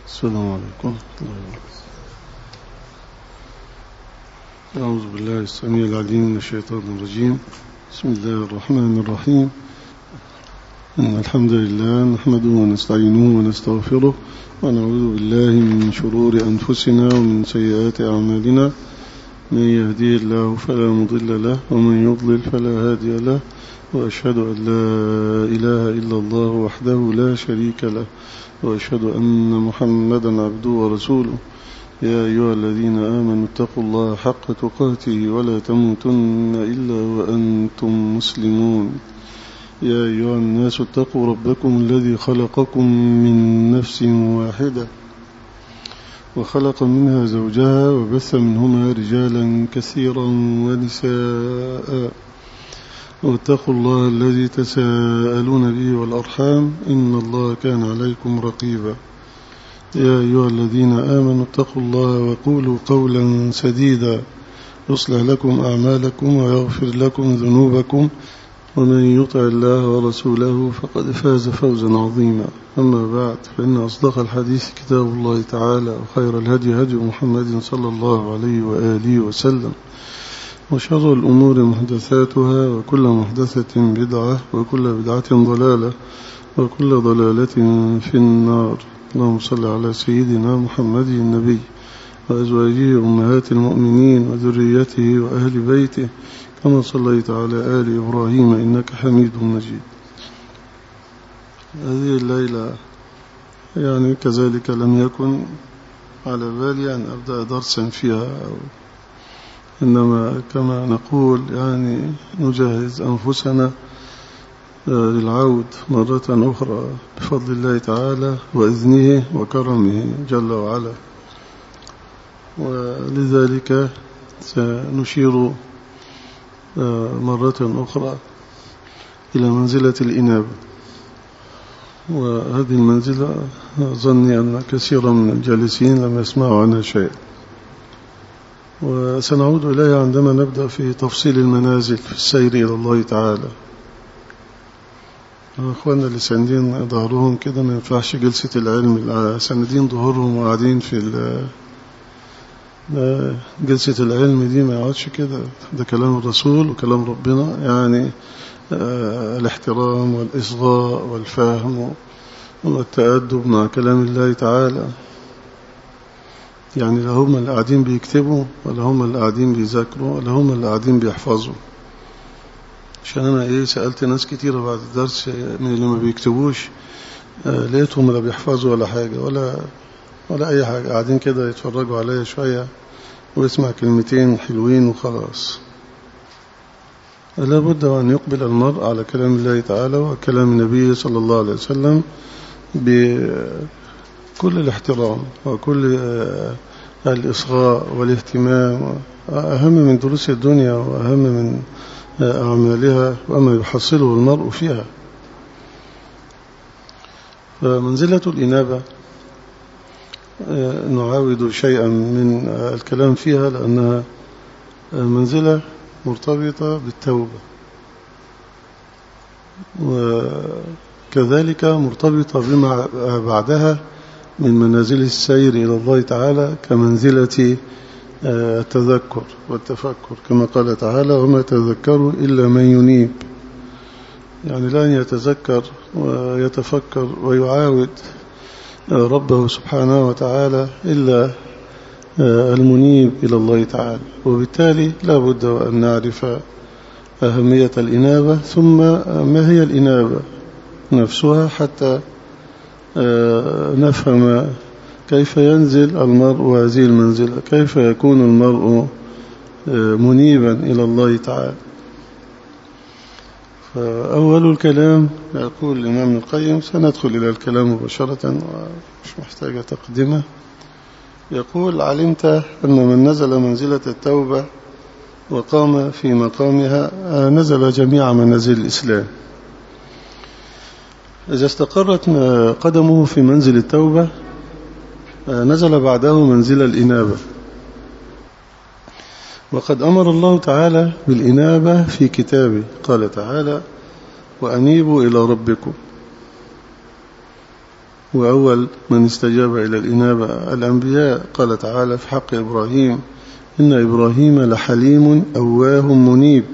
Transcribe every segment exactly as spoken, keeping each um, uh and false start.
السلام عليكم. أعوذ بالله السميع العليم من الشيطان الرجيم. بسم الله الرحمن الرحيم. إن الحمد لله نحمده ونستعينه ونستغفره ونعوذ بالله من شرور أنفسنا ومن سيئات أعمالنا. من يهديه الله فلا مضل له ومن يضلل فلا هادي له، وأشهد أن لا إله إلا الله وحده لا شريك له، وأشهد أن محمدا عبده ورسوله. يا أيها الذين آمنوا اتقوا الله حق تقاته ولا تموتن إلا وأنتم مسلمون. يا أيها الناس اتقوا ربكم الذي خلقكم من نفس واحدة وخلق منها زوجها وبث منهما رجالا كثيرا ونساء، واتقوا الله الذي تساءلون به والأرحام إن الله كان عليكم رقيبا. يا أيها الذين آمنوا اتقوا الله وقولوا قولا سديدا يصلح لكم أعمالكم ويغفر لكم ذنوبكم، ومن يطع الله ورسوله فقد فاز فوزا عظيما. أما بعد، فإن أصدق الحديث كتاب الله تعالى، وخير الهدي هدي محمد صلى الله عليه وآله وسلم، وشر الأمور محدثاتها، وكل محدثة بدعة، وكل بدعة ضلالة، وكل ضلالة في النار. اللهم صل على سيدنا محمد النبي وأزواجه أمهات المؤمنين وذريته وأهل بيته كما صليت على آل إبراهيم إنك حميد مجيد. هذه الليلة يعني كذلك لم يكن على بالي أن أبدأ درسا فيها، إنما كما نقول يعني نجهز أنفسنا للعود مرة أخرى بفضل الله تعالى وإذنه وكرمه جل وعلا. ولذلك سنشير مرة أخرى إلى منزلة الإنابة، وهذه المنزلة ظني أن كثيرا من الجالسين لم يسمعوا عنها شيء، وسنعود إليها عندما نبدأ في تفصيل المنازل في السير إلى الله تعالى. أخواننا اللي ساندين ظهرهم كده ما ينفعش جلسة العلم، ساندين ظهورهم وقاعدين في جلسة العلم دي ما يقعدش كده، ده كلام الرسول وكلام ربنا، يعني الاحترام والإصغاء والفهم والتأدب مع كلام الله تعالى. يعني لا هم اللي قاعدين بيكتبوا، ولا هم اللي قاعدين بيذاكروا، ولا هم اللي قاعدين بيحفظوا. عشان أنا إيه سألت ناس كتيرة بعد الدرس من اللي ما بيكتبوش، آه لقيتهم لا بيحفظوا ولا حاجة ولا ولا أي حاجة، قاعدين كده يتفرجوا عليا شوية ويسمع كلمتين حلوين وخلاص. لا بد أن يقبل المرء على كلام الله تعالى وكلام النبي صلى الله عليه وسلم بكل الاحترام وكل آه الإصغاء والاهتمام، أهم من دروس الدنيا وأهم من أعمالها وما يحصله المرء فيها. فمنزلة الإنابة نعاود شيئا من الكلام فيها، لأنها منزلة مرتبطة بالتوبة، وكذلك مرتبطة بما بعدها من منازل السير إلى الله تعالى كمنزلة التذكر والتفكر، كما قال تعالى: وما تذكروا إلا من ينيب. يعني لن يتذكر ويتفكر ويعاود ربه سبحانه وتعالى إلا المنيب إلى الله تعالى. وبالتالي لا بد أن نعرف أهمية الإنابة، ثم ما هي الإنابة نفسها، حتى نفهم كيف ينزل المرء هذه المنزلة، كيف يكون المرء منيبا إلى الله تعالى. فأول الكلام يقول الإمام ابن القيم، سندخل إلى الكلام مباشرة ومش محتاجة تقدمة. يقول: علمت أن من نزل منزلة التوبة وقام في مقامها نزل جميع منازل الإسلام. إذا استقرت قدمه في منزل التوبة نزل بعده منزل الإنابة. وقد أمر الله تعالى بالإنابة في كتابه، قال تعالى: وأنيبوا إلى ربكم. وأول من استجاب إلى الإنابة الأنبياء. قال تعالى في حق إبراهيم: إن إبراهيم لحليم أواه منيب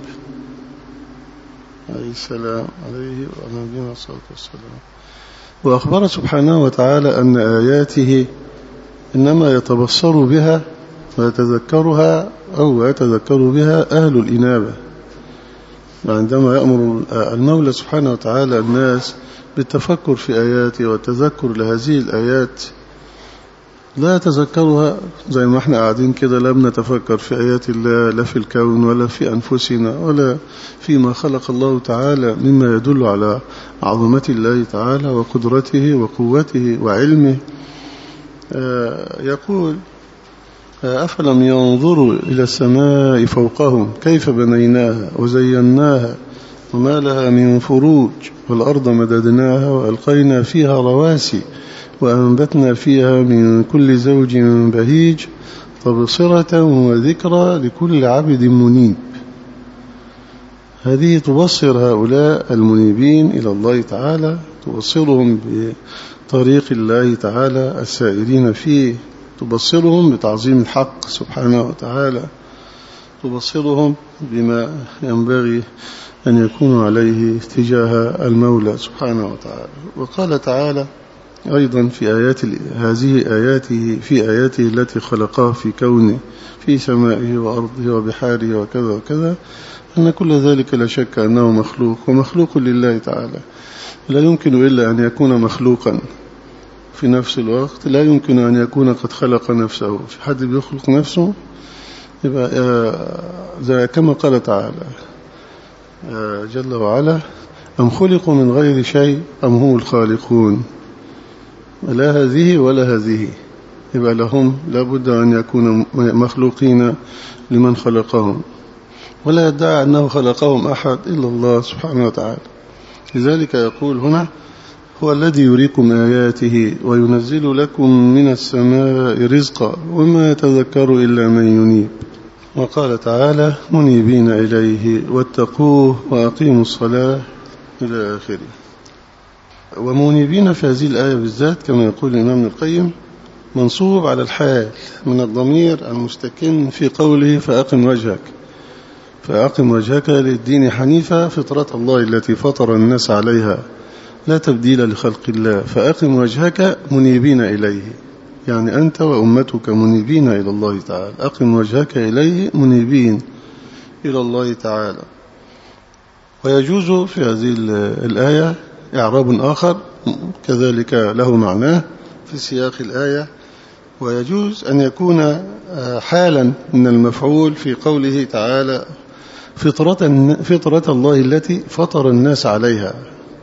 عليه السلام عليه وعلى نبينا الصلاة والسلام. وأخبر سبحانه وتعالى أن آياته إنما يتبصر بها ويتذكرها أو يتذكر بها أهل الإنابة. عندما يأمر المولى سبحانه وتعالى الناس بالتفكر في آياته والتذكر لهذه الآيات، لا يتذكرها زي ما احنا قاعدين كده، لا بنتفكر في آيات الله لا في الكون ولا في أنفسنا ولا فيما خلق الله تعالى مما يدل على عظمة الله تعالى وقدرته وقوته وعلمه. آه يقول: أفلم ينظروا إلى السماء فوقهم كيف بنيناها وزيناها وما لها من فروج والأرض مددناها وألقينا فيها رواسي وأنبتنا فيها من كل زوج بهيج تبصرة وذكرى لكل عبد منيب. هذه تبصر هؤلاء المنيبين إلى الله تعالى، تبصرهم بطريق الله تعالى السائرين فيه، تبصرهم بتعظيم الحق سبحانه وتعالى، تبصرهم بما ينبغي أن يكونوا عليه تجاه المولى سبحانه وتعالى. وقال تعالى أيضا في آيات هذه آياته في آياته التي خلقها في كونه في سمائه وأرضه وبحاره وكذا وكذا، أن كل ذلك لا شك أنه مخلوق ومخلوق لله تعالى، لا يمكن إلا أن يكون مخلوقا في نفس الوقت، لا يمكن أن يكون قد خلق نفسه. في حد بيخلق نفسه؟ يبقى زي كما قال تعالى جل وعلا: أم خلقوا من غير شيء أم هم الخالقون. لا هذه ولا هذه، يبقى لهم لابد أن يكونوا مخلوقين لمن خلقهم، ولا يدعي أنه خلقهم أحد إلا الله سبحانه وتعالى. لذلك يقول هنا: هو الذي يريكم آياته وينزل لكم من السماء رزقا وما يتذكر إلا من ينيب. وقال تعالى: منيبين إليه واتقوه وأقيموا الصلاة إلى آخره. ومنيبين في هذه الآية بالذات كما يقول الإمام ابن القيم منصوب على الحال من الضمير المستكن في قوله: فأقم وجهك فأقم وجهك للدين حنيفا فطرة الله التي فطر الناس عليها لا تبديل لخلق الله. فأقم وجهك منيبين إليه، يعني أنت وأمتك منيبين إلى الله تعالى. أقم وجهك إليه منيبين إلى الله تعالى. ويجوز في هذه الآية إعراب آخر كذلك له معناه في سياق الآية، ويجوز أن يكون حالا من المفعول في قوله تعالى: فطرة, فطرة الله التي فطر الناس عليها.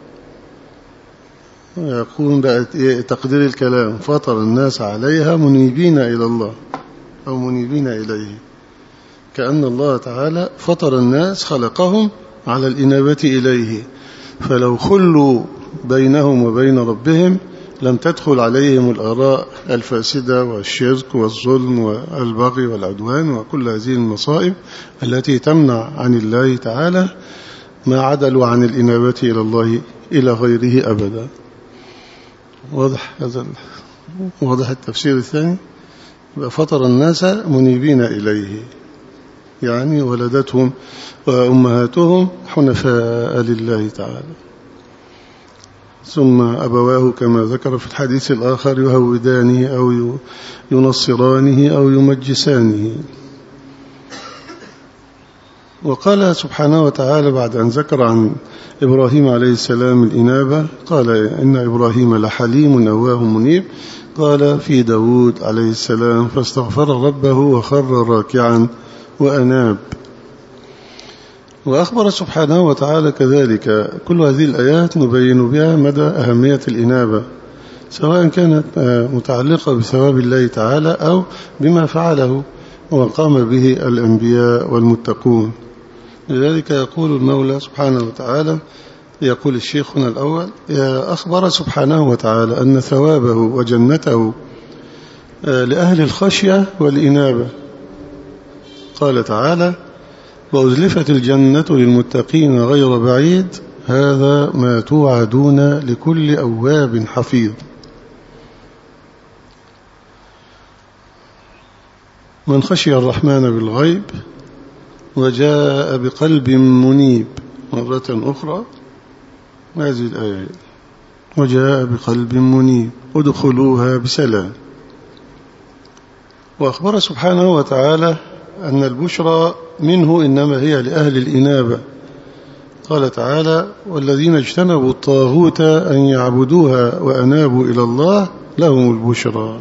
يكون بقى تقدير الكلام: فطر الناس عليها منيبين إلى الله أو منيبين إليه، كأن الله تعالى فطر الناس خلقهم على الإنابة إليه، فلو خلوا بينهم وبين ربهم لم تدخل عليهم الآراء الفاسدة والشرك والظلم والبغي والعدوان وكل هذه المصائب التي تمنع عن الله تعالى ما عدلوا عن الإنابة إلى الله إلى غيره أبدا. واضح هذا؟ واضح التفسير الثاني؟ فطر الناس منيبين إليه، يعني ولدتهم وأمهاتهم حنفاء لله تعالى، ثم أبواه كما ذكر في الحديث الآخر يهودانه أو ينصرانه أو يمجسانه. وقال سبحانه وتعالى بعد أن ذكر عن إبراهيم عليه السلام الإنابة، قال: إن إبراهيم لحليم أواه منيب. قال في داود عليه السلام: فاستغفر ربه وخر راكعا وأناب. وأخبر سبحانه وتعالى كذلك. كل هذه الآيات نبين بها مدى أهمية الإنابة، سواء كانت متعلقة بثواب الله تعالى أو بما فعله وقام به الأنبياء والمتقون. لذلك يقول المولى سبحانه وتعالى، يقول الشيخ هنا الأول: أخبر سبحانه وتعالى أن ثوابه وجنته لأهل الخشية والإنابة. قال تعالى: وأزلفت الجنة للمتقين غير بعيد هذا ما توعدون لكل أواب حفيظ. من خشي الرحمن بالغيب وجاء بقلب منيب. مرة أخرى هذه الآية: وجاء بقلب منيب ادخلوها بسلام. وأخبر سبحانه وتعالى أن البشرى منه إنما هي لأهل الإنابة. قال تعالى: والذين اجتنبوا الطاغوت أن يعبدوها وأنابوا إلى الله لهم البشرى.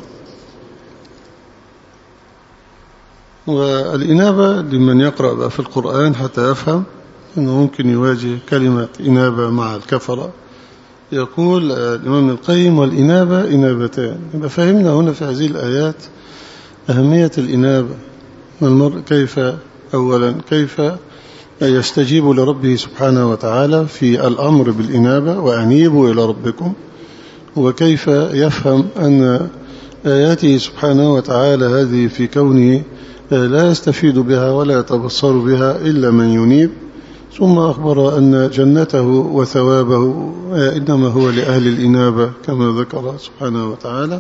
والإنابة لمن يقرأ في القرآن حتى يفهم أنه ممكن يواجه كلمة إنابة مع الكفرة. يقول الإمام القيم: والإنابة إنابتان. يبقى فهمنا هنا في هذه الآيات أهمية الإنابة، والمرء كيف أولا كيف يستجيب لربه سبحانه وتعالى في الأمر بالإنابة وأنيبوا إلى ربكم، وكيف يفهم أن آياته سبحانه وتعالى هذه في كونه لا يستفيد بها ولا يتبصر بها إلا من ينيب. ثم أخبر أن جنته وثوابه إنما هو لأهل الإنابة كما ذكر سبحانه وتعالى،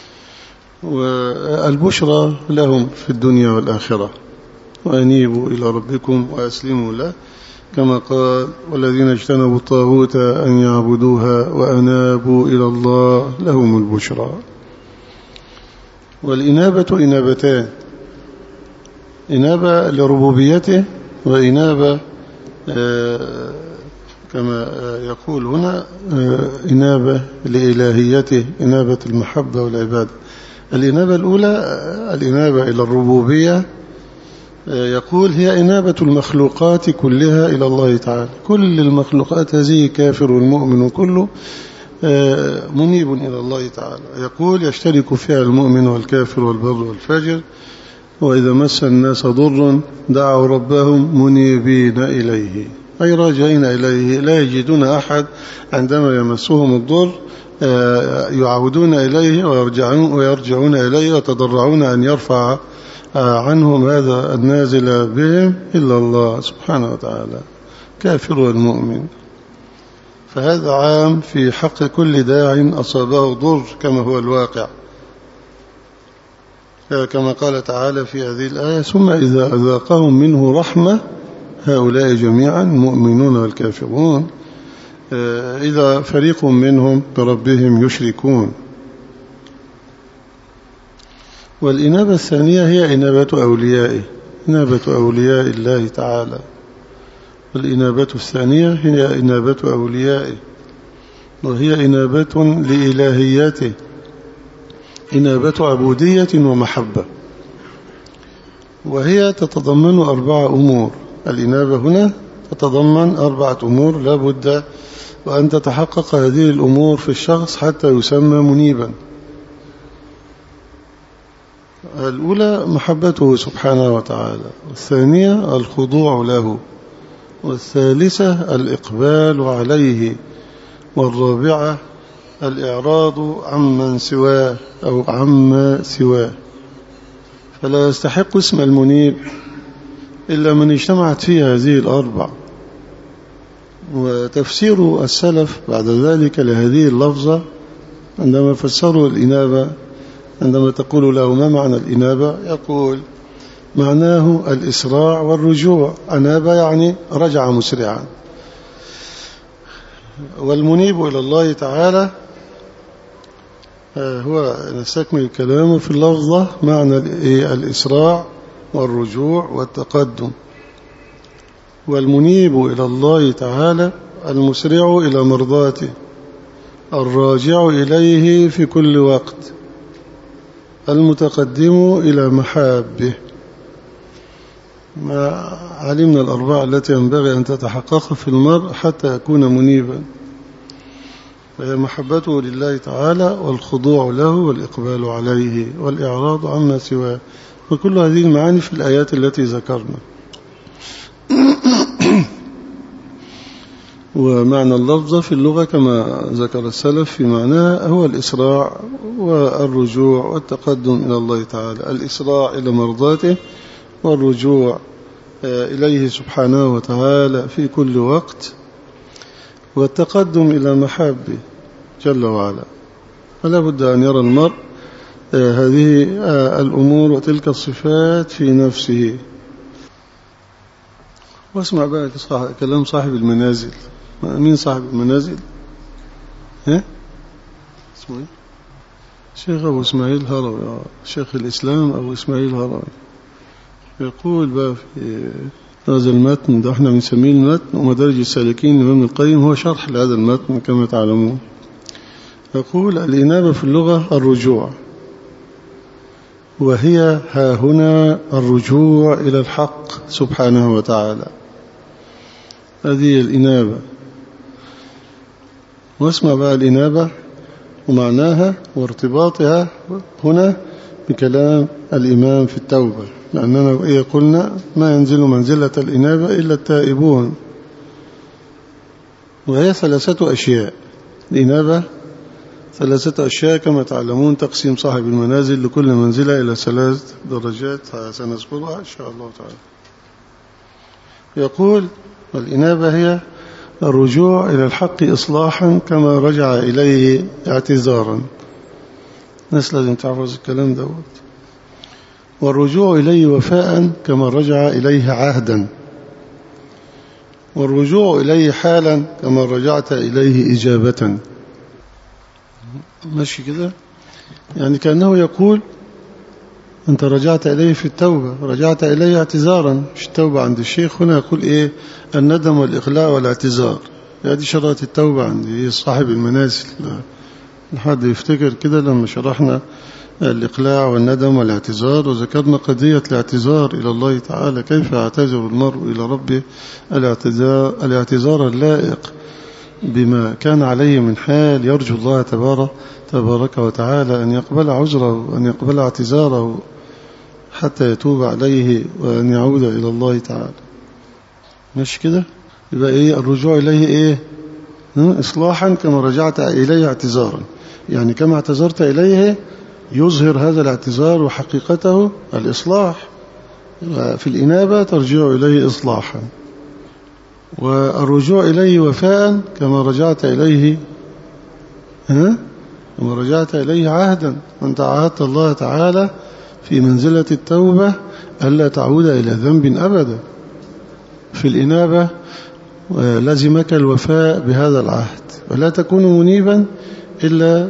والبشرى لهم في الدنيا والآخرة. وأنيبوا إلى ربكم وأسلموا له كما قال: والذين اجتنبوا الطاغوت أن يعبدوها وأنابوا إلى الله لهم البشرى. والإنابة إنابتان: إنابة لربوبيته، وإنابة آه كما يقول هنا آه إنابة لإلهيته، إنابة المحبة والعبادة. الإنابة الأولى الإنابة إلى الربوبية، آه يقول هي إنابة المخلوقات كلها إلى الله تعالى. كل المخلوقات هذه كافر والمؤمن كله آه منيب إلى الله تعالى. يقول: يشترك فيها المؤمن والكافر والبر والفاجر، وإذا مس الناس ضر دعوا ربهم منيبين إليه، أي راجعين إليه، لا يجدون أحد عندما يمسهم الضر يعودون إليه ويرجعون, ويرجعون إليه ويتضرعون أن يرفع عنهم هذا النازل بهم إلا الله سبحانه وتعالى، كافر والمؤمن. فهذا عام في حق كل داع أصابه ضر كما هو الواقع، كما قال تعالى في هذه الآية: ثم إذا أذاقهم منه رحمة هؤلاء جميعا المؤمنون والكافرون إذا فريق منهم بربهم يشركون. والإنابة الثانية هي إنابة أوليائه، إنابة أولياء الله تعالى. والإنابة الثانية هي إنابة أوليائه، وهي إنابة لإلهيته، إنابة عبودية ومحبة. وهي تتضمن أربع أمور. الإنابة هنا تتضمن أربعة أمور لا بد وأن تتحقق هذه الأمور في الشخص حتى يسمى منيبا. الأولى محبته سبحانه وتعالى، والثانية الخضوع له، والثالثة الإقبال عليه، والرابعة الإعراض عمن سواه أو عما سواه. فلا يستحق اسم المنيب إلا من اجتمعت فيه هذه الأربع. وتفسير السلف بعد ذلك لهذه اللفظة عندما فسروا الإنابة، عندما تقول له ما معنى الإنابة، يقول معناه الإسراع والرجوع. أناب يعني رجع مسرعا. والمنيب إلى الله تعالى هو نستكمل كلامه في اللفظة معنى الإسراع والرجوع والتقدم. والمنيب إلى الله تعالى المسرع إلى مرضاته، الراجع إليه في كل وقت، المتقدم إلى محابه. ما علمنا الأربعة التي ينبغي أن تتحقق في المرء حتى يكون منيبا، وهي محبته لله تعالى، والخضوع له، والإقبال عليه، والإعراض عما سواه. وكل هذه المعاني في الآيات التي ذكرنا. ومعنى اللفظة في اللغة كما ذكر السلف في معناها هو الإسراع والرجوع والتقدم إلى الله تعالى. الإسراع إلى مرضاته، والرجوع إليه سبحانه وتعالى في كل وقت، والتقدم إلى محابه جل وعلا. فلا بد أن يرى المرء هذه الأمور وتلك الصفات في نفسه. واسمع بقى كلام صاحب المنازل. مين صاحب المنازل؟ ها؟ اسمه ايه؟ شيخ أبو إسماعيل هروي، شيخ الإسلام أبو إسماعيل هروي، يقول بقى في هذا المتن ده، احنا بنسميه المتن ومدارج السالكين لابن القيم، هو شرح لهذا المتن كما تعلمون. يقول: الإنابة في اللغة الرجوع، وهي ها هنا الرجوع إلى الحق سبحانه وتعالى، هذه الإنابة. واسمع بقى الإنابة ومعناها وارتباطها هنا بكلام الإمام في التوبة، لأننا إيه قلنا ما ينزل منزلة الإنابة إلا التائبون، وهي ثلاثة أشياء. الإنابة ثلاثة أشياء كما تعلمون، تقسيم صاحب المنازل لكل منزلة إلى ثلاث درجات سنذكرها إن شاء الله تعالى. يقول: الإنابة هي الرجوع إلى الحق إصلاحا كما رجع إليه اعتذارا. الناس لازم تعرف الكلام دوت. والرجوع إليه وفاء كما رجع إليه عهدا. والرجوع إليه حالا كما رجعت إليه إجابة. ماشي كده؟ يعني كأنه يقول أنت رجعت إليه في التوبة، رجعت إليه اعتذارا. مش التوبة عند الشيخ هنا يقول إيه؟ الندم والإقلاع والاعتذار. هذه شرائط التوبة عند صاحب المنازل. لحد يفتكر كده لما شرحنا الإقلاع والندم والاعتذار، وذكرنا قضية الاعتذار إلى الله تعالى، كيف يعتذر المرء إلى ربه الاعتذار, الاعتذار اللائق بما كان عليه من حال، يرجو الله تبارك, تبارك وتعالى أن يقبل عذره وأن يقبل اعتذاره حتى يتوب عليه وأن يعود إلى الله تعالى. مش كده؟ يبقى إيه الرجوع إليه؟ إيه؟ إصلاحا كما رجعت إليه اعتذارا، يعني كما اعتذرت إليه يظهر هذا الاعتذار وحقيقته الإصلاح. في الإنابة ترجع إليه إصلاحا. والرجوع إليه وفاء كما رجعت إليه ها؟ كما رجعت إليه عهدا. أنت عاهدت الله تعالى في منزلة التوبة ألا تعود إلى ذنب أبدا. في الإنابة لزمك الوفاء بهذا العهد، ولا تكون منيبا إلا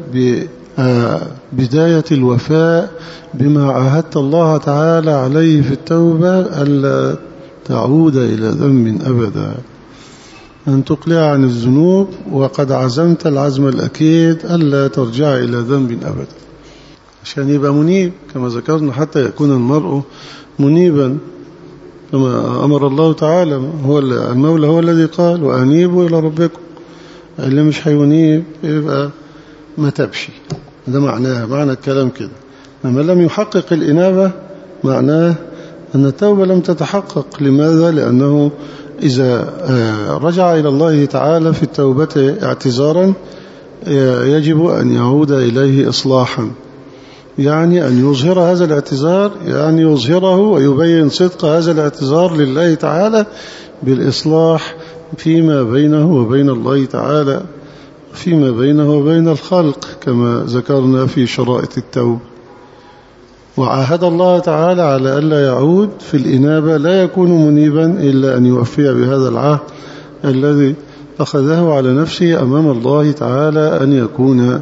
ببداية الوفاء بما عاهدت الله تعالى عليه في التوبة ألا تعود إلى ذنب أبدا، أن تقلع عن الذنوب وقد عزمت العزم الأكيد ألا ترجع إلى ذنب أبدا، عشان يبقى منيب كما ذكرنا، حتى يكون المرء منيبا كما أمر الله تعالى. هو المولى هو الذي قال: وأنيبوا إلى ربكم. اللي مش هينيب يبقى ما تبشي. ده معناه معنى الكلام كده. لما لم يحقق الإنابة معناه أن التوبة لم تتحقق. لماذا؟ لأنه إذا رجع إلى الله تعالى في التوبة اعتذارا يجب أن يعود إليه إصلاحا، يعني أن يظهر هذا الاعتذار، يعني يظهره ويبين صدق هذا الاعتذار لله تعالى بالإصلاح فيما بينه وبين الله تعالى، فيما بينه وبين الخلق كما ذكرنا في شرائط التوبة. وعاهد الله تعالى على ألا يعود في الإنابة، لا يكون منيبا إلا أن يوفي بهذا العهد الذي أخذه على نفسه أمام الله تعالى، أن يكون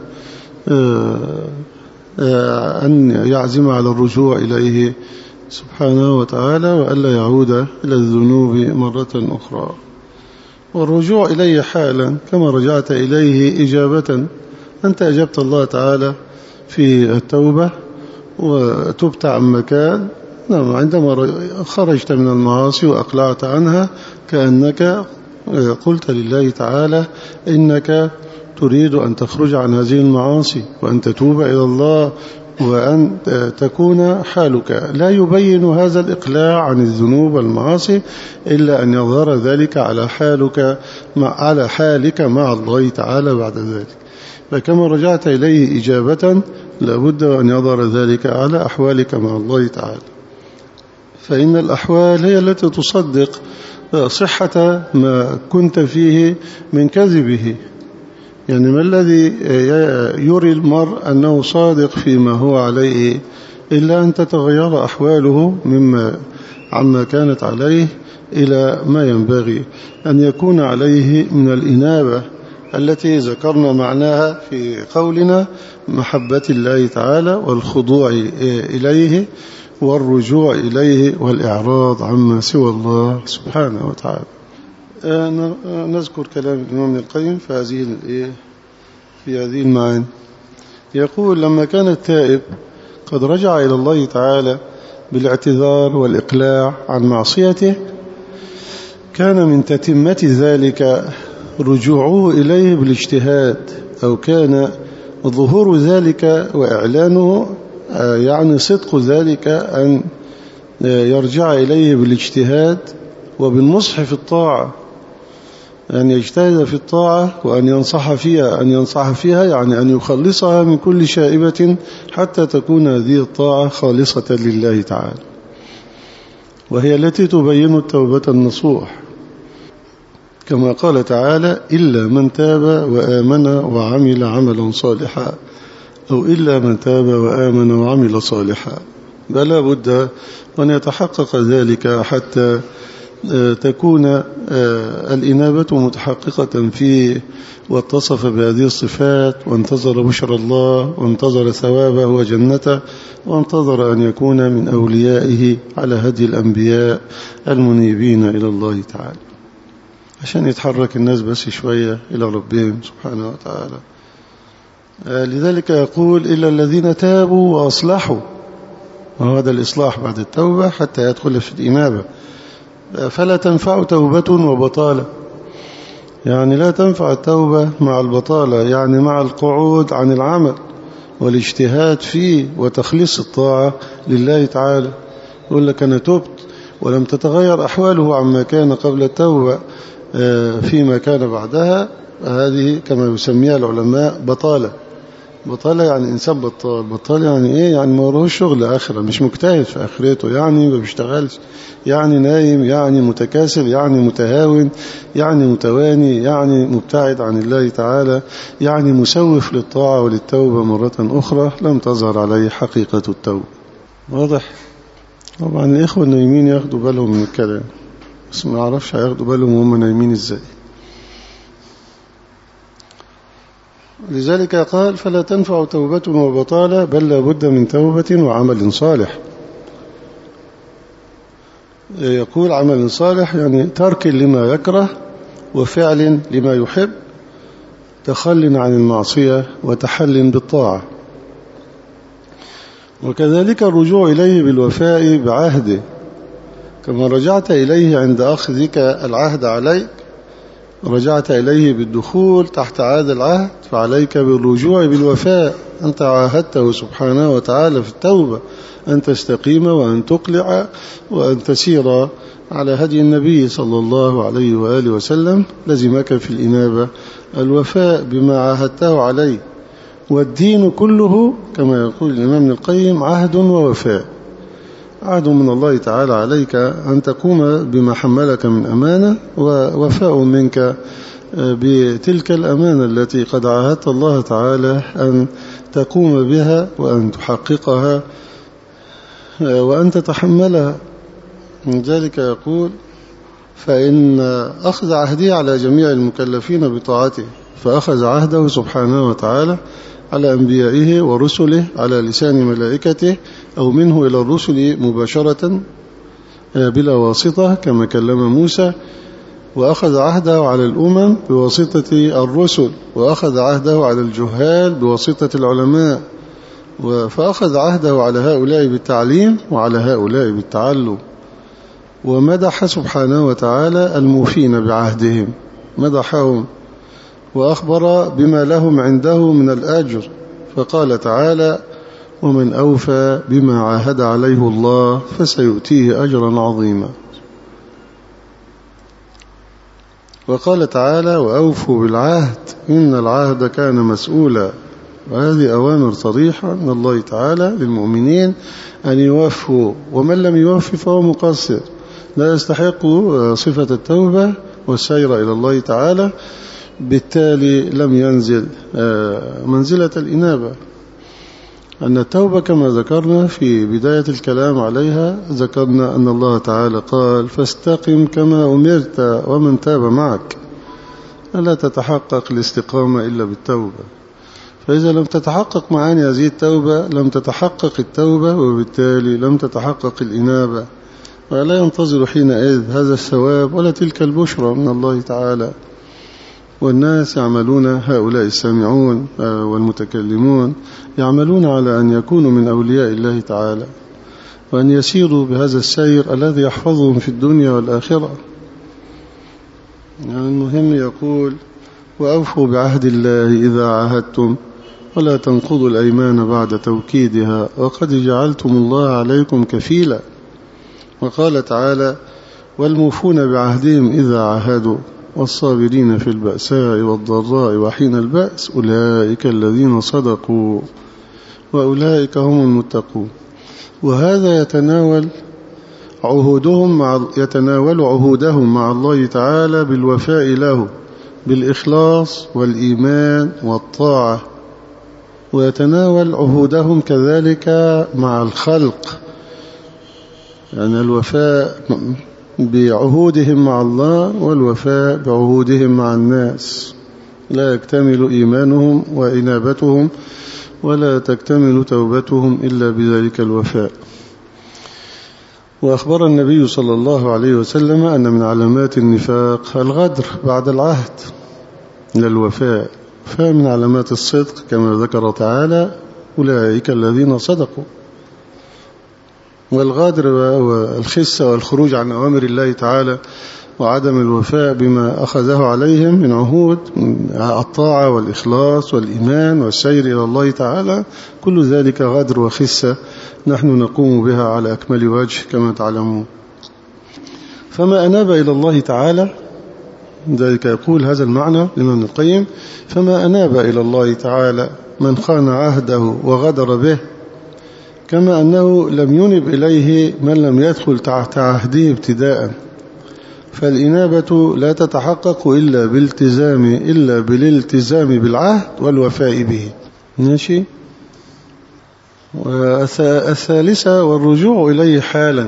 أن يعزم على الرجوع إليه سبحانه وتعالى وألا يعود إلى الذنوب مرة أخرى. والرجوع إليه حالا كما رجعت إليه إجابة. أنت أجبت الله تعالى في التوبة وتبت عن مكان، عندما خرجت من المعاصي وأقلعت عنها كأنك قلت لله تعالى إنك تريد أن تخرج عن هذه المعاصي وأن تتوب إلى الله، وأن تكون حالك لا يبين هذا الإقلاع عن الذنوب والمعاصي إلا أن يظهر ذلك على حالك مع على حالك مع الله تعالى بعد ذلك. فكما رجعت إليه إجابة لابد أن يظهر ذلك على أحوالك مع الله تعالى، فإن الأحوال هي التي تصدق صحة ما كنت فيه من كذبه. يعني ما الذي يري المرء أنه صادق فيما هو عليه إلا أن تتغير أحواله مما عما كانت عليه إلى ما ينبغي أن يكون عليه من الإنابة التي ذكرنا معناها في قولنا محبة الله تعالى والخضوع إليه والرجوع إليه والإعراض عما سوى الله سبحانه وتعالى. نذكر كلام الإمام ابن القيم في هذه في هذه المعاني. يقول لما كان التائب قد رجع إلى الله تعالى بالاعتذار والإقلاع عن معصيته كان من تتمة ذلك رجوعه إليه بالاجتهاد، أو كان ظهور ذلك وإعلانه يعني صدق ذلك أن يرجع إليه بالاجتهاد وبالنصح في الطاعة، أن يجتهد في الطاعة وأن ينصح فيها أن ينصح فيها يعني أن يخلصها من كل شائبة حتى تكون هذه الطاعة خالصة لله تعالى، وهي التي تبين التوبة النصوح، كما قال تعالى إلا من تاب وآمن وعمل عملا صالحا، أو إلا من تاب وآمن وعمل صالحا. بلا بد أن يتحقق ذلك حتى تكون الإنابة متحققة فيه، واتصف بهذه الصفات وانتظر بشر الله وانتظر ثوابه وجنته وانتظر أن يكون من أوليائه على هدي الأنبياء المنيبين إلى الله تعالى، عشان يتحرك الناس بس شوية إلى ربهم سبحانه وتعالى. لذلك يقول إلا الذين تابوا وأصلحوا، وهذا الإصلاح بعد التوبة حتى يدخل في الإنابة. فلا تنفع توبة وبطالة، يعني لا تنفع التوبة مع البطالة، يعني مع القعود عن العمل والاجتهاد فيه وتخليص الطاعة لله تعالى. يقول لك أنا تبت ولم تتغير أحواله عما كان قبل التوبة فيما كان بعدها، هذه كما يسميها العلماء بطالة. بطالة يعني إنسان بطال. بطال يعني إيه؟ يعني ما وراهوش شغل آخرة، مش مجتهد في آخرته، يعني ما بيشتغلش، يعني نايم، يعني متكاسل، يعني متهاون، يعني متواني، يعني مبتعد عن الله تعالى، يعني مسوف للطاعة وللتوبة مرة أخرى لم تظهر عليه حقيقة التوبة. واضح؟ طبعا الإخوة النايمين ياخدوا بالهم من الكلام، بس ما أعرفش هياخدوا بالهم وهم نايمين إزاي. لذلك قال فلا تنفع توبة وبطالة، بل لا بد من توبة وعمل صالح. يقول عمل صالح يعني ترك لما يكره وفعل لما يحب، تخل عن المعصية وتحل بالطاعة، وكذلك الرجوع إليه بالوفاء بعهده، كما رجعت إليه عند أخذك العهد عليك، رجعت إليه بالدخول تحت هذا العهد، فعليك بالرجوع بالوفاء. أنت عاهدته سبحانه وتعالى في التوبة أن تستقيم وأن تقلع وأن تسير على هدي النبي صلى الله عليه وآله وسلم. لزمك في الإنابة الوفاء بما عاهدته عليه، والدين كله كما يقول الإمام ابن القيم عهد ووفاء. عهد من الله تعالى عليك أن تقوم بما حملك من أمانة، ووفاء منك بتلك الأمانة التي قد عاهدت الله تعالى أن تقوم بها وأن تحققها وأن تتحملها. من ذلك يقول فإن أخذ عهده على جميع المكلفين بطاعته، فأخذ عهده سبحانه وتعالى على أنبيائه ورسله على لسان ملائكته أو منه إلى الرسل مباشرة بلا واسطة كما كلم موسى، وأخذ عهده على الأمم بواسطة الرسل، وأخذ عهده على الجهال بواسطة العلماء، فأخذ عهده على هؤلاء بالتعليم وعلى هؤلاء بالتعلم. ومدح سبحانه وتعالى الموفين بعهدهم، مدحهم وأخبر بما لهم عنده من الأجر، فقال تعالى ومن أوفى بما عاهد عليه الله فسيؤتيه أجرا عظيما. وقال تعالى وأوفوا بالعهد إن العهد كان مسؤولا. وهذه أوامر صريحة من الله تعالى للمؤمنين أن يوفوا، ومن لم يوفي فهو مقصر لا يستحق صفة التوبة والسير إلى الله تعالى. بالتالي لم ينزل منزلة الإنابة. أن التوبة كما ذكرنا في بداية الكلام عليها، ذكرنا أن الله تعالى قال فاستقم كما أمرت ومن تاب معك، لا تتحقق الاستقامة إلا بالتوبة. فإذا لم تتحقق معاني هذه التوبة لم تتحقق التوبة، وبالتالي لم تتحقق الإنابة، ولا ينتظر حينئذ هذا الثواب ولا تلك البشرى من الله تعالى. والناس يعملون، هؤلاء السامعون والمتكلمون يعملون على أن يكونوا من أولياء الله تعالى، وأن يسيروا بهذا السير الذي يحفظهم في الدنيا والآخرة. يعني المهم يقول وأوفوا بعهد الله إذا عاهدتم ولا تنقضوا الأيمان بعد توكيدها وقد جعلتم الله عليكم كفيلا. وقال تعالى والموفون بعهدهم إذا عاهدوا والصابرين في البأساء والضراء وحين البأس أولئك الذين صدقوا وأولئك هم المتقون. وهذا يتناول عهودهم مع يتناول عهودهم مع الله تعالى بالوفاء له بالإخلاص والإيمان والطاعة، ويتناول عهودهم كذلك مع الخلق، يعني الوفاء بعهودهم مع الله والوفاء بعهودهم مع الناس. لا يكتمل إيمانهم وإنابتهم ولا تكتمل توبتهم إلا بذلك الوفاء. وأخبر النبي صلى الله عليه وسلم أن من علامات النفاق الغدر بعد العهد للوفاء، فمن علامات الصدق كما ذكر تعالى أولئك الذين صدقوا. والغدر والخسة والخروج عن أوامر الله تعالى وعدم الوفاء بما أخذه عليهم من عهود الطاعة والإخلاص والإيمان والسير إلى الله تعالى، كل ذلك غدر وخسة نحن نقوم بها على أكمل وجه كما تعلمون. فما أناب إلى الله تعالى، ذلك يقول هذا المعنى لابن القيم، فما أناب إلى الله تعالى من خان عهده وغدر به، كما أنه لم ينب إليه من لم يدخل تحت عهده ابتداء. فالإنابة لا تتحقق إلا بالالتزام إلا بالالتزام بالعهد والوفاء به. ماشي. والثالثة والرجوع إليه حالا.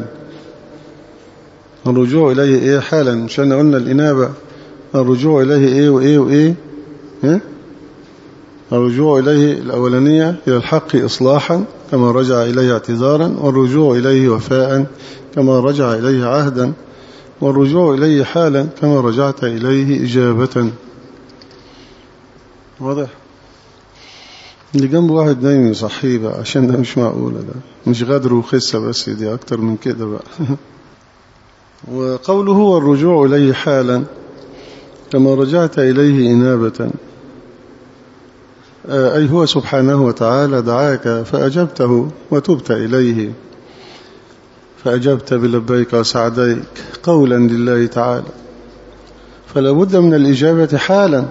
الرجوع إليه إيه حالا؟ مشان قلنا الإنابة الرجوع إليه إيه وإيه وإيه إيه؟ الرجوع إليه الأولانية إلى الحق إصلاحا كما رجع إليه اعتذارا، والرجوع إليه وفاء كما رجع إليه عهدا، والرجوع إليه حالا كما رجعت إليه إجابة. واضح؟ اللي جنب واحد نايم يصحيه بقى، عشان ده مش معقولة، ده مش غدر وخسة بس، دي أكتر من كده بقى. وقوله والرجوع إليه حالا كما رجعت إليه إنابة، أي هو سبحانه وتعالى دعاك فأجبته وتبت إليه، فأجبت بلبيك وسعديك قولا لله تعالى، فلا بد من الإجابة حالا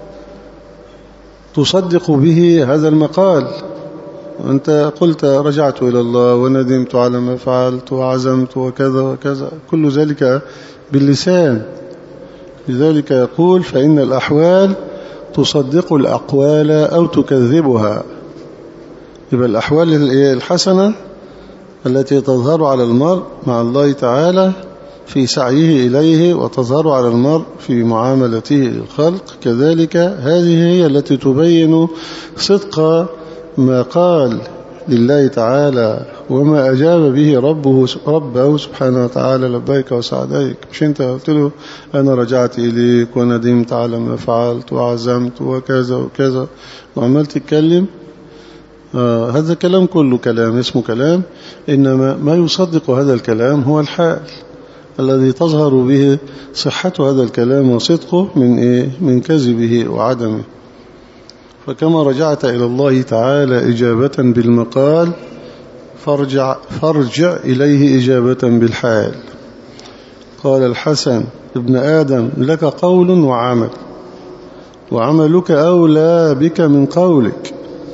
تصدق به هذا المقال. أنت قلت رجعت إلى الله وندمت على ما فعلت وعزمت وكذا وكذا، كل ذلك باللسان. لذلك يقول فإن الأحوال تصدق الأقوال أو تكذبها. يبقى الأحوال الحسنة التي تظهر على المرء مع الله تعالى في سعيه إليه وتظهر على المرء في معاملته للخلق، كذلك هذه هي التي تبين صدق ما قال لله تعالى وما أجاب به ربه ربه سبحانه وتعالى لبيك وسعديك. مش أنت قلت له أنا رجعت إليك وندمت على ما فعلت وعزمت وكذا وكذا وعملت تتكلم؟ آه هذا كلام كله كلام اسمه كلام، إنما ما يصدق هذا الكلام هو الحال الذي تظهر به صحة هذا الكلام وصدقه من إيه؟ من كذبه وعدمه. فكما رجعت إلى الله تعالى إجابة بالمقال فارجع, فارجع إليه إجابة بالحال. قال الحسن ابن آدم لك قول وعمل، وعملك أولى بك من قولك،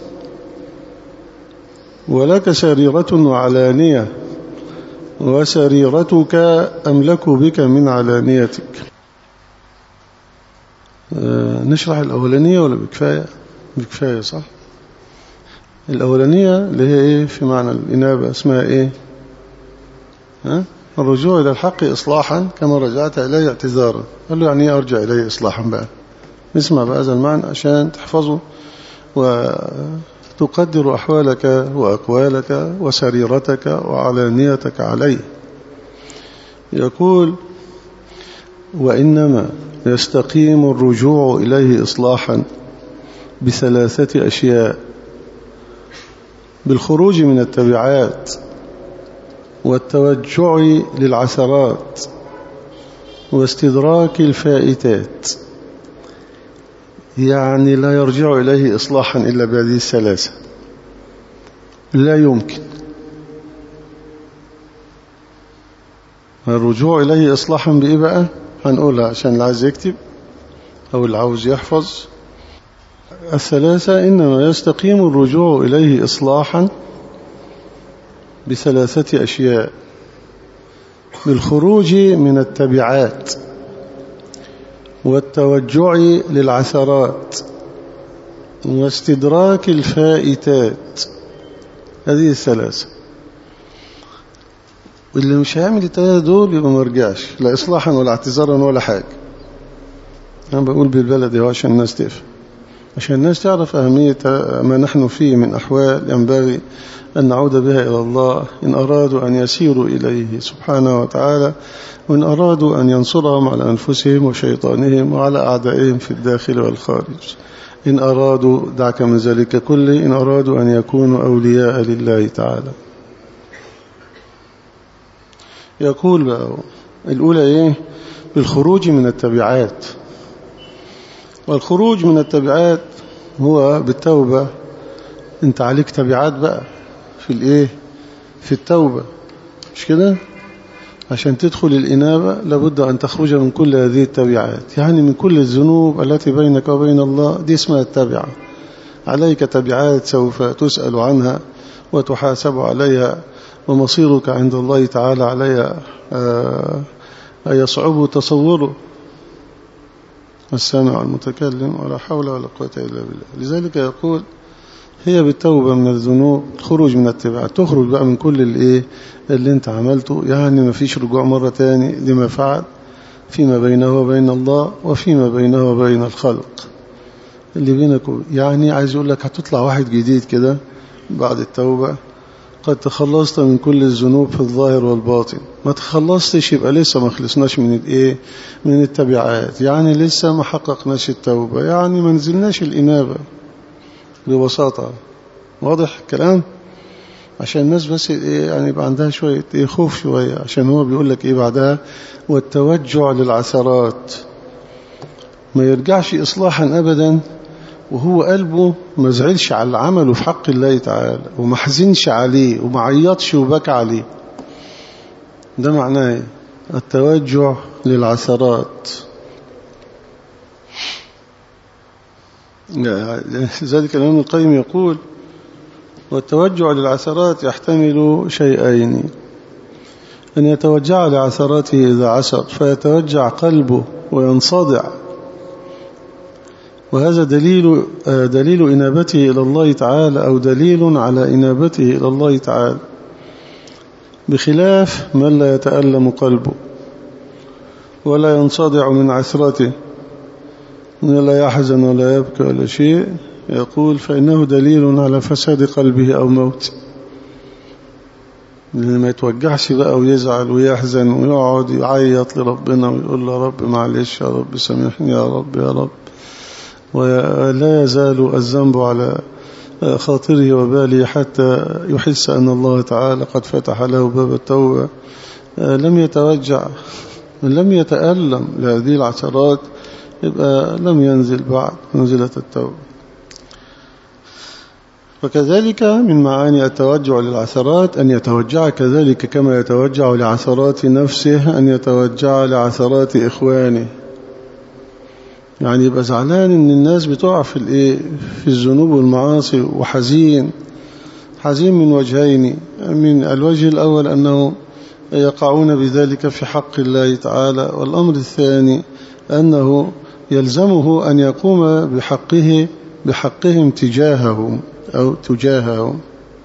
ولك سريرة وعلانية، وسريرتك أملك بك من علانيتك. آه نشرح الأولانية ولا بكفاية؟ بكفاية صح؟ الأولانية اللي هي إيه في معنى الإنابة اسمها إيه؟ ها؟ الرجوع إلى الحق إصلاحا كما رجعت إليه اعتذارا. قال له يعني إيه أرجع إليه إصلاحا بقى؟ نسمع بهذا المعنى عشان تحفظه وتقدر أحوالك وأقوالك وسريرتك وعلانيتك عليه. يقول وإنما يستقيم الرجوع إليه إصلاحا بثلاثة أشياء: بالخروج من التبعات، والتوجع للعثرات، واستدراك الفائتات. يعني لا يرجع إليه إصلاحا إلا بهذه الثلاثة، لا يمكن الرجوع إليه إصلاحا بإيه بقى؟ هنقولها عشان اللي عايز يكتب أو اللي عاوز يحفظ. الثلاثة إنما يستقيم الرجوع إليه إصلاحا بثلاثة أشياء: بالخروج من التبعات، والتوجع للعثرات، واستدراك الفائتات. هذه الثلاثة. واللي مش هيعمل الثلاثة دول يبقى ما يرجعش لا إصلاحا ولا اعتذارا ولا حاجة. أنا بقول بالبلدي عشان الناس تفهم، عشان الناس تعرف أهمية ما نحن فيه من أحوال ينبغي أن نعود بها إلى الله إن أرادوا أن يسيروا إليه سبحانه وتعالى، وإن أرادوا أن ينصرهم على أنفسهم وشيطانهم وعلى أعدائهم في الداخل والخارج. إن أرادوا دعك من ذلك كله إن أرادوا أن يكونوا أولياء لله تعالى. يقول بقى الأولى إيه؟ بالخروج من التبعات. والخروج من التبعات هو بالتوبة. انت عليك تبعات بقى في الايه في التوبة، مش كده؟ عشان تدخل الإنابة لابد أن تخرج من كل هذه التبعات، يعني من كل الذنوب التي بينك وبين الله، دي اسمها التبعة. عليك تبعات سوف تسأل عنها وتحاسب عليها، ومصيرك عند الله تعالى عليها يصعب تصوره السامع المتكلم، ولا حول ولا قوة إلا بالله. لذلك يقول هي بالتوبة من الذنوب، الخروج من التبعات، تخرج بقى من كل الايه اللي انت عملته، يعني ما فيش رجوع مرة تاني لما فعل فيما بينه وبين الله وفيما بينه وبين الخلق اللي بينك. يعني عايز يقول لك هتطلع واحد جديد كده بعد التوبة، قد تخلصت من كل الذنوب في الظاهر والباطن. ما تخلصتش يبقى لسه ما خلصناش من الايه من التبعات، يعني لسه ما حققناش التوبة، يعني ما نزلناش الإنابة ببساطة. واضح الكلام؟ عشان الناس بس إيه يعني يبقى عندها شوية إيه خوف شوية، عشان هو بيقول لك إيه بعدها والتوجع للعثرات. ما يرجعش إصلاحا أبدا وهو قلبه ما زعلش على اللي عمله في حق الله تعالى، وما حزنش عليه وما عيطش وبكى عليه. ده معناه التوجع للعثرات. لذلك الإمام القيم يقول والتوجع للعثرات يحتمل شيئين: أن يتوجع لعثراته إذا عثر فيتوجع قلبه وينصدع، وهذا دليل دليل إنابته إلى الله تعالى، أو دليل على إنابته إلى الله تعالى، بخلاف من لا يتألم قلبه ولا ينصدع من عثرته، لا يحزن ولا يبكي ولا شيء. يقول فإنه دليل على فساد قلبه أو موت. ما يتوجعش بقى ويزعل ويحزن ويقعد يعيط لربنا ويقول له رب معلش يا رب سامحني يا رب يا رب، ولا يزال الذنب على خاطره وباله حتى يحس أن الله تعالى قد فتح له باب التوبة. لم يتوجع لم يتألم لهذه العثرات، يبقى لم ينزل بعد منزلة التوبة. وكذلك من معاني التوجع للعثرات أن يتوجع كذلك كما يتوجع لعثرات نفسه أن يتوجع لعثرات إخوانه. يعني يبقى زعلان إن الناس بتقع في الإيه في الذنوب والمعاصي، وحزين حزين من وجهين: من الوجه الأول أنه يقعون بذلك في حق الله تعالى، والأمر الثاني أنه يلزمه أن يقوم بحقه بحقهم تجاههم أو تجاههم.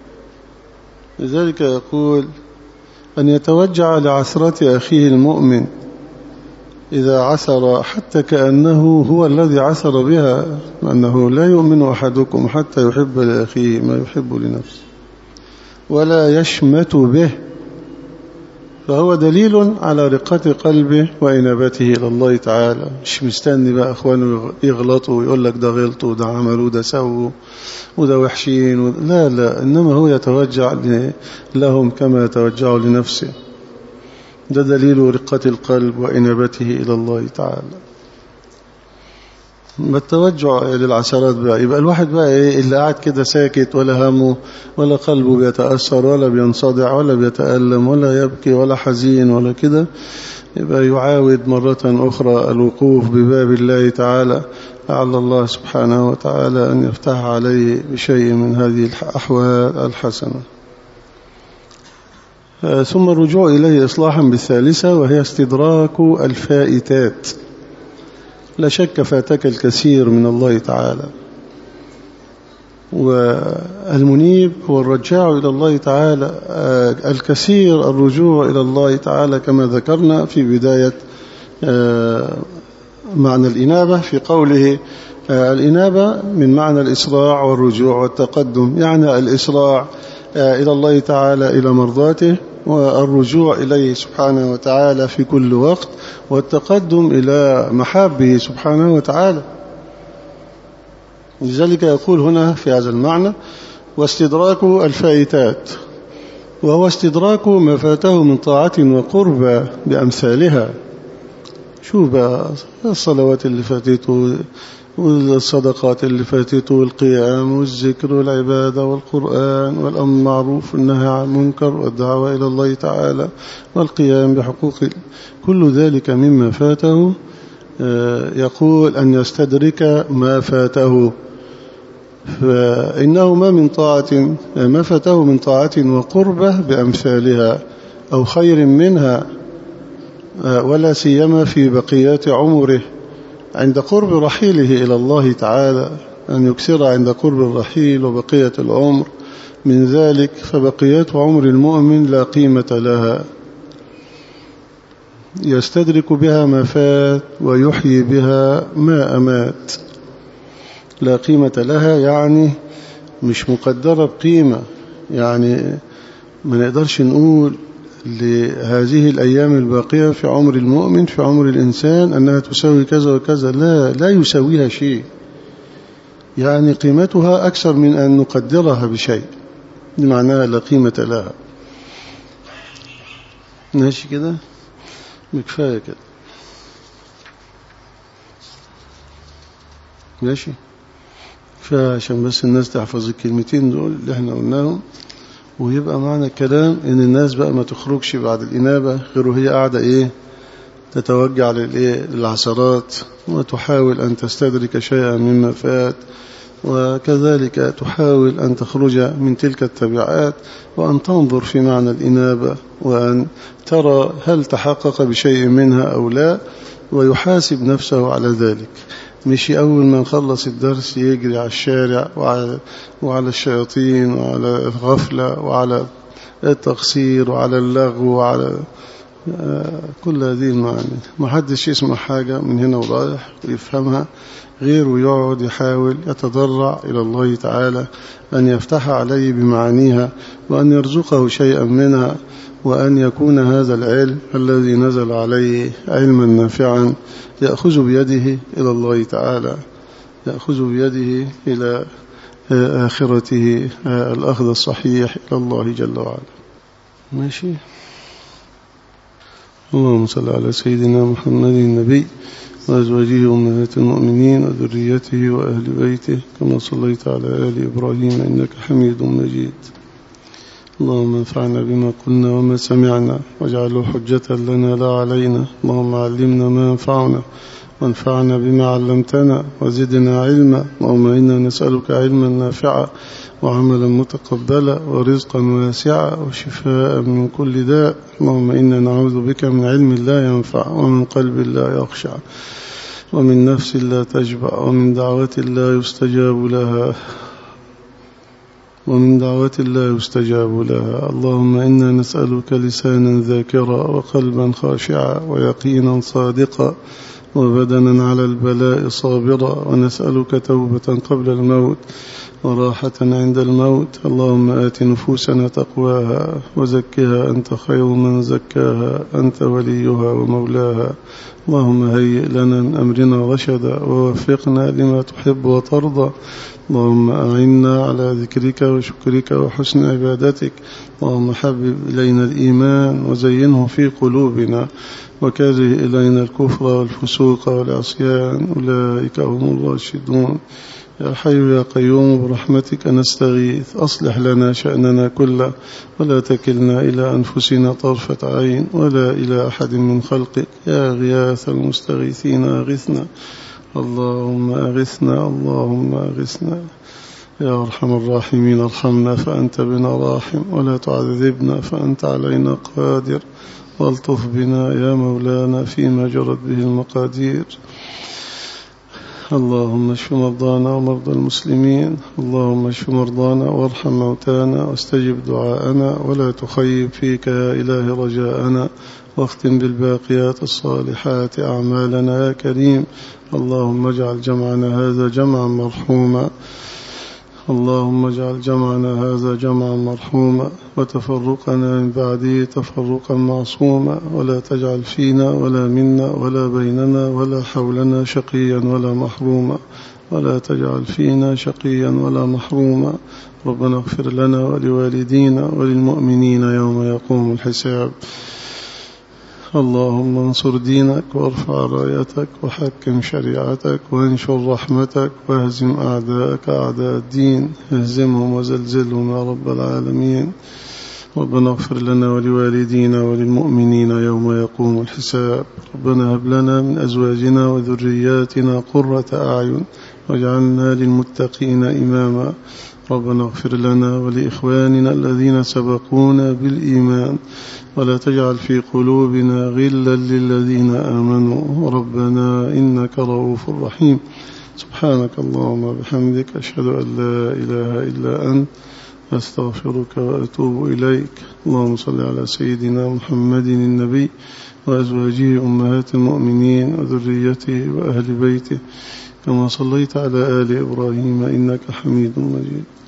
لذلك يقول أن يتوجع لعثرة أخيه المؤمن إذا عثر حتى كأنه هو الذي عثر بها، أنه لا يؤمن أحدكم حتى يحب لأخيه ما يحب لنفسه ولا يشمت به، فهو دليل على رقة قلبه وإنابته إلى الله تعالى. مش مستني بقى أخوانه يغلطوا ويقول لك ده غلطوا وده عملوا وده سووا وده وحشين و... لا لا، إنما هو يتوجع لهم كما يتوجع لنفسه. ده دليل رقة القلب وإنابته إلى الله تعالى. بالتوجع للعثرات بقى يبقى الواحد بقى إيه اللي قاعد كده ساكت ولا همه ولا قلبه بيتأثر ولا بينصدع ولا بيتألم ولا يبكي ولا حزين ولا كده، يبقى يعاود مرة أخرى الوقوف بباب الله تعالى لعل الله سبحانه وتعالى أن يفتح عليه بشيء من هذه الأحوال الحسنة. ثم الرجوع إليه إصلاحا بالثالثة، وهي استدراك الفائتات. لا شك فاتك الكثير من الله تعالى، والمنيب هو الرجاع إلى الله تعالى الكثير الرجوع إلى الله تعالى كما ذكرنا في بداية معنى الإنابة في قوله الإنابة من معنى الإسراع والرجوع والتقدم، يعني الإسراع إلى الله تعالى إلى مرضاته، والرجوع إليه سبحانه وتعالى في كل وقت، والتقدم إلى محابه سبحانه وتعالى. لذلك يقول هنا في هذا المعنى واستدراك الفائتات، وهو استدراك ما فاته من طاعة وقربة بأمثالها. شوف بقى الصلوات اللي فاتته والصدقات اللي فاتته والقيام والذكر والعبادة والقرآن والأمر بالمعروف والنهي عن المنكر والدعوة إلى الله تعالى والقيام بحقوق، كل ذلك مما فاته. يقول أن يستدرك ما فاته، فإنه ما من طاعة ما فاته من طاعة وقربة بأمثالها أو خير منها، ولا سيما في بقيات عمره عند قرب رحيله إلى الله تعالى، أن يكثر عند قرب الرحيل وبقية العمر من ذلك، فبقيات عمر المؤمن لا قيمة لها، يستدرك بها ما فات ويحيي بها ما أمات. لا قيمة لها يعني مش مقدرة بقيمة، يعني ما نقدرش نقول لهذه الأيام الباقية في عمر المؤمن في عمر الإنسان أنها تساوي كذا وكذا، لا لا يساويها شيء، يعني قيمتها أكثر من أن نقدرها بشيء، معناها لا قيمة لها. ماشي كده، بكفاية كده، ماشي، فعشان بس الناس تحفظ الكلمتين دول اللي احنا قلناهم، ويبقى معنى الكلام ان الناس بقى ما تخرجش بعد الإنابة غير وهي قاعدة ايه تتوجع للايه للعثرات، وتحاول أن تستدرك شيئا مما فات، وكذلك تحاول أن تخرج من تلك التبعات، وأن تنظر في معنى الإنابة، وأن ترى هل تحقق بشيء منها أو لا، ويحاسب نفسه على ذلك. مش أول ما نخلص الدرس يجري على الشارع وعلى, وعلى الشياطين وعلى الغفلة وعلى التقصير وعلى اللغو وعلى كل هذه المعاني. ما حدش يسمع حاجة من هنا ورايح ويفهمها غير ويقعد يحاول يتضرع إلى الله تعالى أن يفتح عليه بمعانيها، وأن يرزقه شيئا منها، وأن يكون هذا العلم الذي نزل عليه علما نافعا يأخذ بيده إلى الله تعالى، يأخذ بيده إلى آخرته الأخذ الصحيح إلى الله جل وعلا. ماشي. اللهم صل على سيدنا محمد النبي وأزواجه أمهات المؤمنين وذريته وأهل بيته كما صليت على آل إبراهيم إنك حميد مجيد. اللهم انفعنا بما قلنا وما سمعنا واجعله حجة لنا لا علينا. اللهم علمنا ما ينفعنا وانفعنا بما علمتنا وزدنا علما. اللهم إنا نسألك علما نافعا وعملا متقبلا ورزقا واسعا وشفاء من كل داء. اللهم إنا نعوذ بك من علم لا ينفع ومن قلب لا يخشع. ومن نفس لا تشبع، ومن دعوة لا يستجاب لها ومن دعوة لا يستجاب لها. اللهم إنا نسألك لسانا ذاكرا وقلبا خاشعا ويقينا صادقا وبدنا على البلاء صابرا، ونسألك توبة قبل الموت وراحة عند الموت. اللهم آت نفوسنا تقواها وزكها أنت خير من زكاها، أنت وليها ومولاها. اللهم هيئ لنا من أمرنا رشدا ووفقنا لما تحب وترضى. اللهم أعنا على ذكرك وشكرك وحسن عبادتك. اللهم حبب إلينا الإيمان وزينه في قلوبنا، وكره إلينا الكفر والفسوق والعصيان، أولئك هم الراشدون. يا حي يا قيوم برحمتك نستغيث، أصلح لنا شأننا كله ولا تكلنا إلى أنفسنا طرفة عين ولا إلى أحد من خلقك. يا غياث المستغيثين أغثنا، اللهم أغثنا، اللهم أغثنا. يا أرحم الراحمين ارحمنا فأنت بنا راحم، ولا تعذبنا فأنت علينا قادر، والطف بنا يا مولانا فيما جرت به المقادير. اللهم اشف مرضانا ومرضى المسلمين، اللهم اشف مرضانا وارحم موتانا واستجب دعاءنا، ولا تخيب فيك يا إله رجاءنا، واختم بالباقيات الصالحات أعمالنا يا كريم. اللهم اجعل جمعنا هذا جمعا مرحوما اللهم اجعل جمعنا هذا جمعا مرحوما وتفرقنا من بعده تفرقا معصوما، ولا تجعل فينا ولا منا ولا بيننا ولا حولنا شقيا ولا محروما، ولا تجعل فينا شقيا ولا محروما. ربنا اغفر لنا ولوالدينا وللمؤمنين يوم يقوم الحساب. اللهم انصر دينك وارفع رايتك وحكم شريعتك وانشر رحمتك واهزم أعداءك أعداء الدين، اهزمهم وزلزلهم يا رب العالمين. ربنا اغفر لنا ولوالدينا وللمؤمنين يوم يقوم الحساب. ربنا هب لنا من أزواجنا وذرياتنا قرة أعين واجعلنا للمتقين إماما. ربنا اغفر لنا ولإخواننا الذين سبقونا بالإيمان، ولا تجعل في قلوبنا غلا للذين آمنوا، ربنا إنك رؤوف رحيم. سبحانك اللهم وبحمدك، أشهد أن لا إله إلا أنت، أستغفرك وأتوب إليك. اللهم صل على سيدنا محمد النبي وأزواجه أمهات المؤمنين وذريته وأهل بيته كما صليت على آل إبراهيم إنك حميد مجيد.